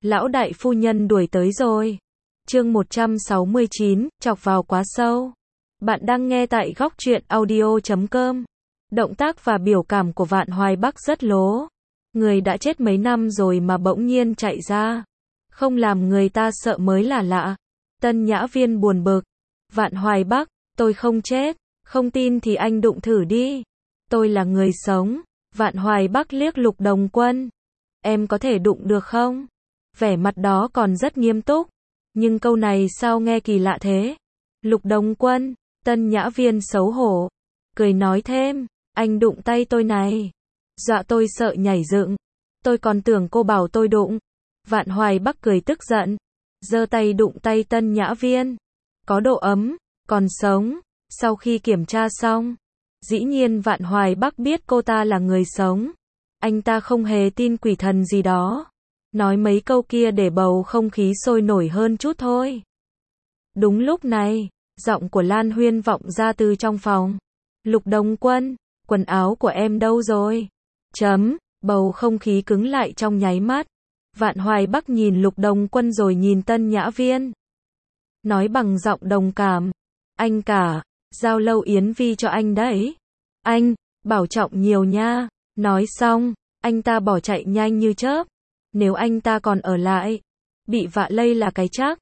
Lão đại phu nhân đuổi tới rồi. Chương 169, chọc vào quá sâu. Bạn đang nghe tại góc truyện audio.com. Động tác và biểu cảm của Vạn Hoài Bắc rất lố. Người đã chết mấy năm rồi mà bỗng nhiên chạy ra. Không làm người ta sợ mới là lạ. Tân Nhã Viên buồn bực. Vạn Hoài Bắc, tôi không chết. Không tin thì anh đụng thử đi. Tôi là người sống. Vạn Hoài Bắc liếc Lục Đồng Quân. Em có thể đụng được không? Vẻ mặt đó còn rất nghiêm túc. Nhưng câu này sao nghe kỳ lạ thế? Lục Đồng Quân, Tân Nhã Viên xấu hổ. Cười nói thêm, anh đụng tay tôi này. Dọa tôi sợ nhảy dựng. Tôi còn tưởng cô bảo tôi đụng. Vạn Hoài Bắc cười tức giận. Giơ tay đụng tay Tân Nhã Viên. Có độ ấm, còn sống. Sau khi kiểm tra xong, dĩ nhiên Vạn Hoài Bắc biết cô ta là người sống. Anh ta không hề tin quỷ thần gì đó. Nói mấy câu kia để bầu không khí sôi nổi hơn chút thôi. Đúng lúc này, giọng của Lan Huyên vọng ra từ trong phòng. Lục Đồng Quân, quần áo của em đâu rồi? Bầu không khí cứng lại trong nháy mắt. Vạn Hoài Bắc nhìn Lục Đồng Quân rồi nhìn Tân Nhã Viên. Nói bằng giọng đồng cảm. Anh cả, giao Lâu Yến Vi cho anh đấy. Anh, bảo trọng nhiều nha. Nói xong, anh ta bỏ chạy nhanh như chớp. Nếu anh ta còn ở lại, bị vạ lây là cái chắc.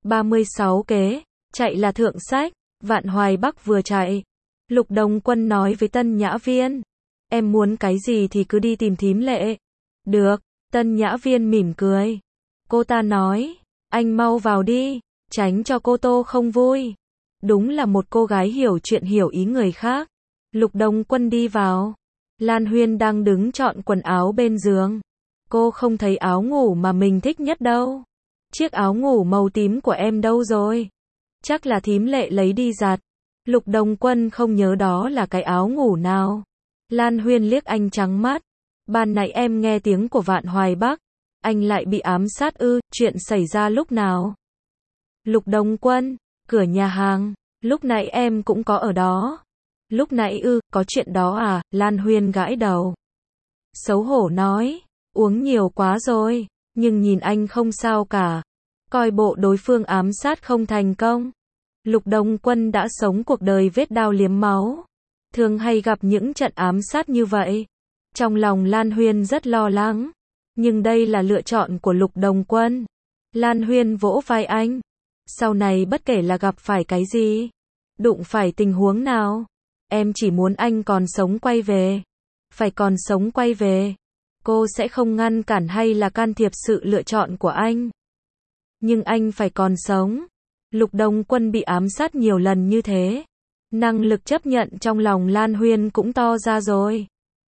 36 kế, chạy là thượng sách. Vạn Hoài Bắc vừa chạy, Lục Đồng Quân nói với Tân Nhã Viên. Em muốn cái gì thì cứ đi tìm thím Lệ. Được, Tân Nhã Viên mỉm cười. Cô ta nói, anh mau vào đi, tránh cho cô Tô không vui. Đúng là một cô gái hiểu chuyện hiểu ý người khác. Lục Đồng Quân đi vào. Lan Huyên đang đứng chọn quần áo bên giường. Cô không thấy áo ngủ mà mình thích nhất đâu. Chiếc áo ngủ màu tím của em đâu rồi? Chắc là thím Lệ lấy đi giặt. Lục Đồng Quân không nhớ đó là cái áo ngủ nào. Lan Huyên liếc anh trắng mắt. Ban nãy em nghe tiếng của Vạn Hoài Bắc. Anh lại bị ám sát ư? Chuyện xảy ra lúc nào? Lục Đồng Quân, cửa nhà hàng. Lúc nãy em cũng có ở đó. Lúc nãy ư, có chuyện đó à? Lan Huyên gãi đầu. Xấu hổ nói, uống nhiều quá rồi, nhưng nhìn anh không sao cả. Coi bộ đối phương ám sát không thành công. Lục Đồng Quân đã sống cuộc đời vết đao liếm máu. Thường hay gặp những trận ám sát như vậy. Trong lòng Lan Huyên rất lo lắng. Nhưng đây là lựa chọn của Lục Đồng Quân. Lan Huyên vỗ vai anh. Sau này bất kể là gặp phải cái gì, đụng phải tình huống nào, em chỉ muốn anh còn sống quay về. Phải còn sống quay về. Cô sẽ không ngăn cản hay là can thiệp sự lựa chọn của anh. Nhưng anh phải còn sống. Lục Đồng Quân bị ám sát nhiều lần như thế. Năng lực chấp nhận trong lòng Lan Huyên cũng to ra rồi.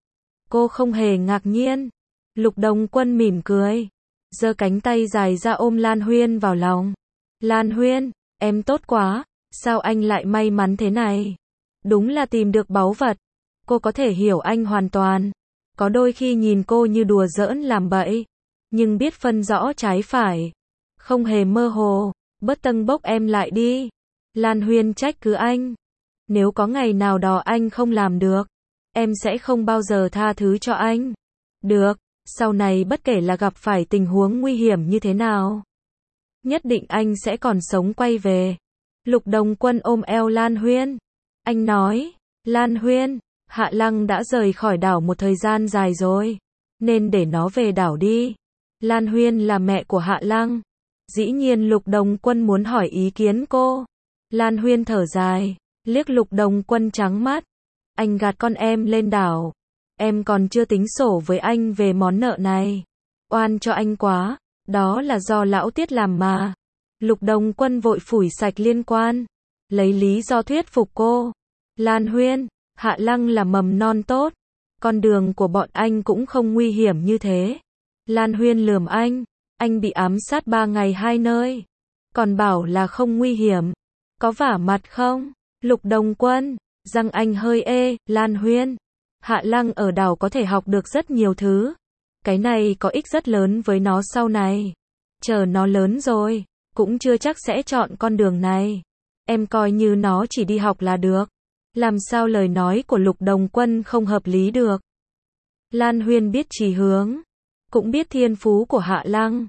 Cô không hề ngạc nhiên. Lục Đồng Quân mỉm cười. Giơ cánh tay dài ra ôm Lan Huyên vào lòng. Lan Huyên, em tốt quá. Sao anh lại may mắn thế này? Đúng là tìm được báu vật. Cô có thể hiểu anh hoàn toàn. Có đôi khi nhìn cô như đùa giỡn làm bậy. Nhưng biết phân rõ trái phải. Không hề mơ hồ. Bớt tâng bốc em lại đi. Lan Huyên trách cứ anh. Nếu có ngày nào đó anh không làm được, em sẽ không bao giờ tha thứ cho anh. Được, sau này bất kể là gặp phải tình huống nguy hiểm như thế nào, nhất định anh sẽ còn sống quay về. Lục Đồng Quân ôm eo Lan Huyên. Anh nói, Lan Huyên, Hạ Lăng đã rời khỏi đảo một thời gian dài rồi, nên để nó về đảo đi. Lan Huyên là mẹ của Hạ Lăng. Dĩ nhiên Lục Đồng Quân muốn hỏi ý kiến cô. Lan Huyên thở dài, liếc Lục Đồng Quân trắng mắt. Anh gạt con em lên đảo. Em còn chưa tính sổ với anh về món nợ này. Oan cho anh quá. Đó là do lão Tiết làm mà. Lục Đồng Quân vội phủi sạch liên quan. Lấy lý do thuyết phục cô. Lan Huyên, Hạ Lăng là mầm non tốt. Con đường của bọn anh cũng không nguy hiểm như thế. Lan Huyên lườm anh bị ám sát 3 ngày 2 nơi. Còn bảo là không nguy hiểm. Có vả mặt không? Lục Đồng Quân, răng anh hơi ê. Lan Huyên, Hạ Lăng ở đảo có thể học được rất nhiều thứ. Cái này có ích rất lớn với nó sau này. Chờ nó lớn rồi, cũng chưa chắc sẽ chọn con đường này. Em coi như nó chỉ đi học là được. Làm sao lời nói của Lục Đồng Quân không hợp lý được. Lan Huyên biết chí hướng, cũng biết thiên phú của Hạ Lăng.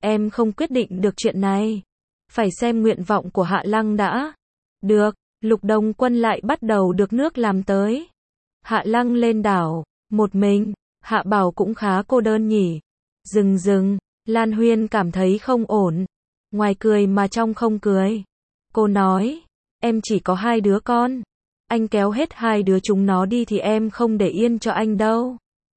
em không quyết định được chuyện này. Phải xem nguyện vọng của Hạ Lăng đã. Được, Lục Đồng Quân lại bắt đầu được nước làm tới. Hạ Lăng lên đảo, một mình, Hạ Bảo cũng khá cô đơn nhỉ. Dừng, Lan Huyên cảm thấy không ổn. Ngoài cười mà trong không cười. Cô nói, em chỉ có 2 đứa con. Anh kéo hết 2 đứa chúng nó đi thì em không để yên cho anh đâu.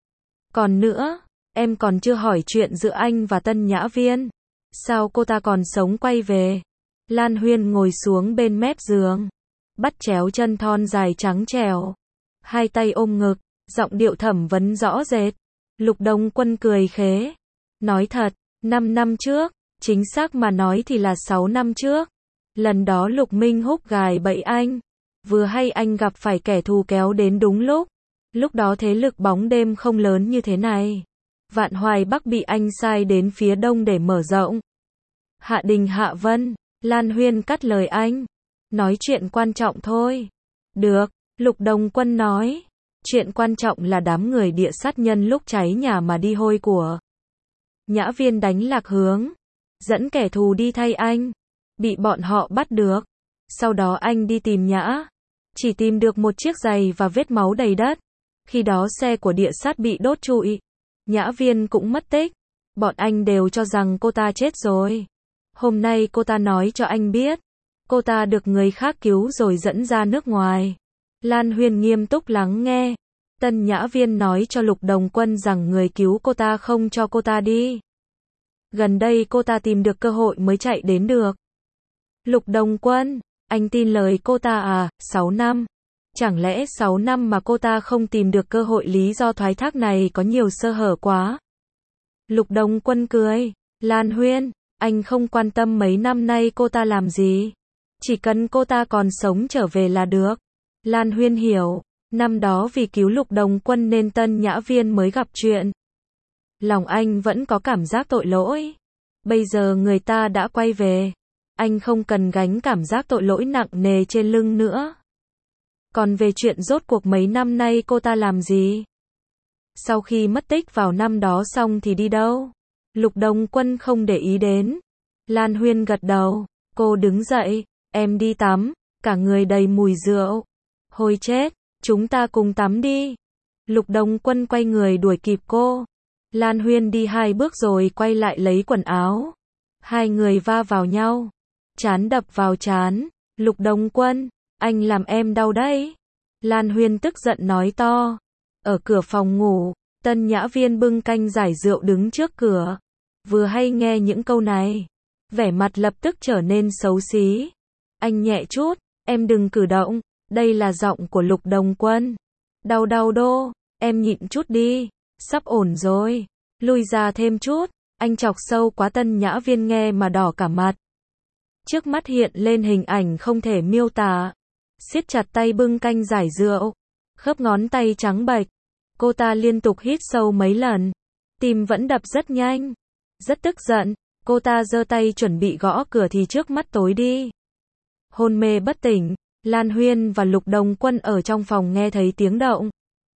Còn nữa, em còn chưa hỏi chuyện giữa anh và Tân Nhã Viên. Sao cô ta còn sống quay về? Lan Huyên ngồi xuống bên mép giường, bắt chéo chân thon dài trắng trẻo, 2 tay ôm ngực, giọng điệu thẩm vấn rõ rệt. Lục Đồng Quân cười khế. Nói thật, 5 năm trước, chính xác mà nói thì là 6 năm trước. Lần đó Lục Minh Húc gài bẫy anh. Vừa hay anh gặp phải kẻ thù kéo đến đúng lúc. Lúc đó thế lực bóng đêm không lớn như thế này. Vạn Hoài Bắc bị anh sai đến phía đông để mở rộng. Hạ Đình Hạ Vân, Lan Huyên cắt lời anh. Nói chuyện quan trọng thôi. Được, Lục Đồng Quân nói. Chuyện quan trọng là đám người địa sát nhân lúc cháy nhà mà đi hôi của Nhã Viên đánh lạc hướng. Dẫn kẻ thù đi thay anh. Bị bọn họ bắt được. Sau đó anh đi tìm Nhã. Chỉ tìm được một chiếc giày và vết máu đầy đất. Khi đó xe của địa sát bị đốt trụi. Nhã Viên cũng mất tích. Bọn anh đều cho rằng cô ta chết rồi. Hôm nay cô ta nói cho anh biết. Cô ta được người khác cứu rồi dẫn ra nước ngoài. Lan Huyên nghiêm túc lắng nghe. Tân Nhã Viên nói cho Lục Đồng Quân rằng người cứu cô ta không cho cô ta đi. Gần đây cô ta tìm được cơ hội mới chạy đến được. Lục Đồng Quân, anh tin lời cô ta à? 6 năm. Chẳng lẽ 6 năm mà cô ta không tìm được cơ hội? Lý do thoái thác này có nhiều sơ hở quá. Lục Đồng Quân cười. Lan Huyên, anh không quan tâm mấy năm nay cô ta làm gì. Chỉ cần cô ta còn sống trở về là được. Lan Huyên hiểu. Năm đó vì cứu Lục Đồng Quân nên Tân Nhã Viên mới gặp chuyện. Lòng anh vẫn có cảm giác tội lỗi. Bây giờ người ta đã quay về. Anh không cần gánh cảm giác tội lỗi nặng nề trên lưng nữa. Còn về chuyện rốt cuộc mấy năm nay cô ta làm gì? Sau khi mất tích vào năm đó xong thì đi đâu? Lục Đồng Quân không để ý đến. Lan Huyên gật đầu. Cô đứng dậy. Em đi tắm. Cả người đầy mùi rượu. Hôi chết. Chúng ta cùng tắm đi. Lục Đồng Quân quay người đuổi kịp cô. Lan Huyên đi 2 bước rồi quay lại lấy quần áo. 2 người va vào nhau. Trán đập vào trán. Lục Đồng Quân, anh làm em đau đấy. Lan Huyên tức giận nói to. Ở cửa phòng ngủ, Tân Nhã Viên bưng canh giải rượu đứng trước cửa. Vừa hay nghe những câu này, vẻ mặt lập tức trở nên xấu xí. Anh nhẹ chút, em đừng cử động. Đây là giọng của Lục Đồng Quân. Đau đô, em nhịn chút đi. Sắp ổn rồi. Lui ra thêm chút. Anh chọc sâu quá. Tân Nhã Viên nghe mà đỏ cả mặt. Trước mắt hiện lên hình ảnh không thể miêu tả. Siết chặt tay bưng canh giải rượu. Khớp ngón tay trắng bệch. Cô ta liên tục hít sâu mấy lần. Tim vẫn đập rất nhanh. Rất tức giận. Cô ta giơ tay chuẩn bị gõ cửa thì trước mắt tối đi. Hôn mê bất tỉnh. Lan Huyên và Lục Đồng Quân ở trong phòng nghe thấy tiếng động.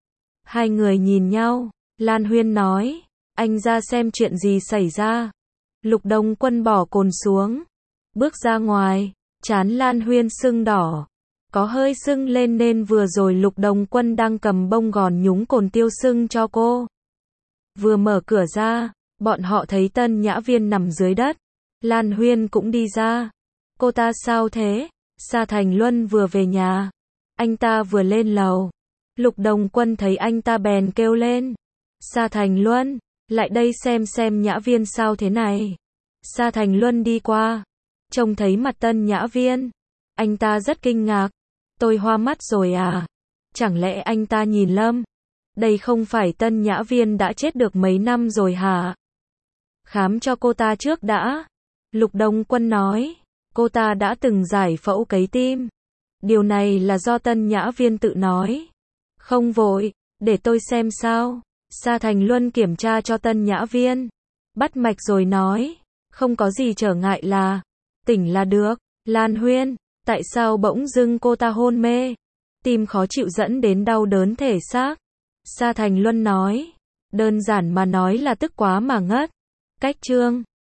2 người nhìn nhau. Lan Huyên nói. Anh ra xem chuyện gì xảy ra. Lục Đồng Quân bỏ cồn xuống. Bước ra ngoài. Trán Lan Huyên sưng đỏ. Có hơi sưng lên nên vừa rồi Lục Đồng Quân đang cầm bông gòn nhúng cồn tiêu sưng cho cô. Vừa mở cửa ra, bọn họ thấy Tân Nhã Viên nằm dưới đất. Lan Huyên cũng đi ra. Cô ta sao thế? Sa Thành Luân vừa về nhà. Anh ta vừa lên lầu. Lục Đồng Quân thấy anh ta bèn kêu lên. Sa Thành Luân, lại đây xem Nhã Viên sao thế này. Sa Thành Luân đi qua. Trông thấy mặt Tân Nhã Viên. Anh ta rất kinh ngạc. Tôi hoa mắt rồi à? Chẳng lẽ anh ta nhìn lầm? Đây không phải Tân Nhã Viên đã chết được mấy năm rồi hả? Khám cho cô ta trước đã. Lục Đồng Quân nói. Cô ta đã từng giải phẫu cấy tim. Điều này là do Tân Nhã Viên tự nói. Không vội, để tôi xem sao. Sa Thành Luân kiểm tra cho Tân Nhã Viên. Bắt mạch rồi nói. Không có gì trở ngại là. Tỉnh là được. Lan Huyên, tại sao bỗng dưng cô ta hôn mê? Tim khó chịu dẫn đến đau đớn thể xác. Sa Thành Luân nói. Đơn giản mà nói là tức quá mà ngất. Cách chương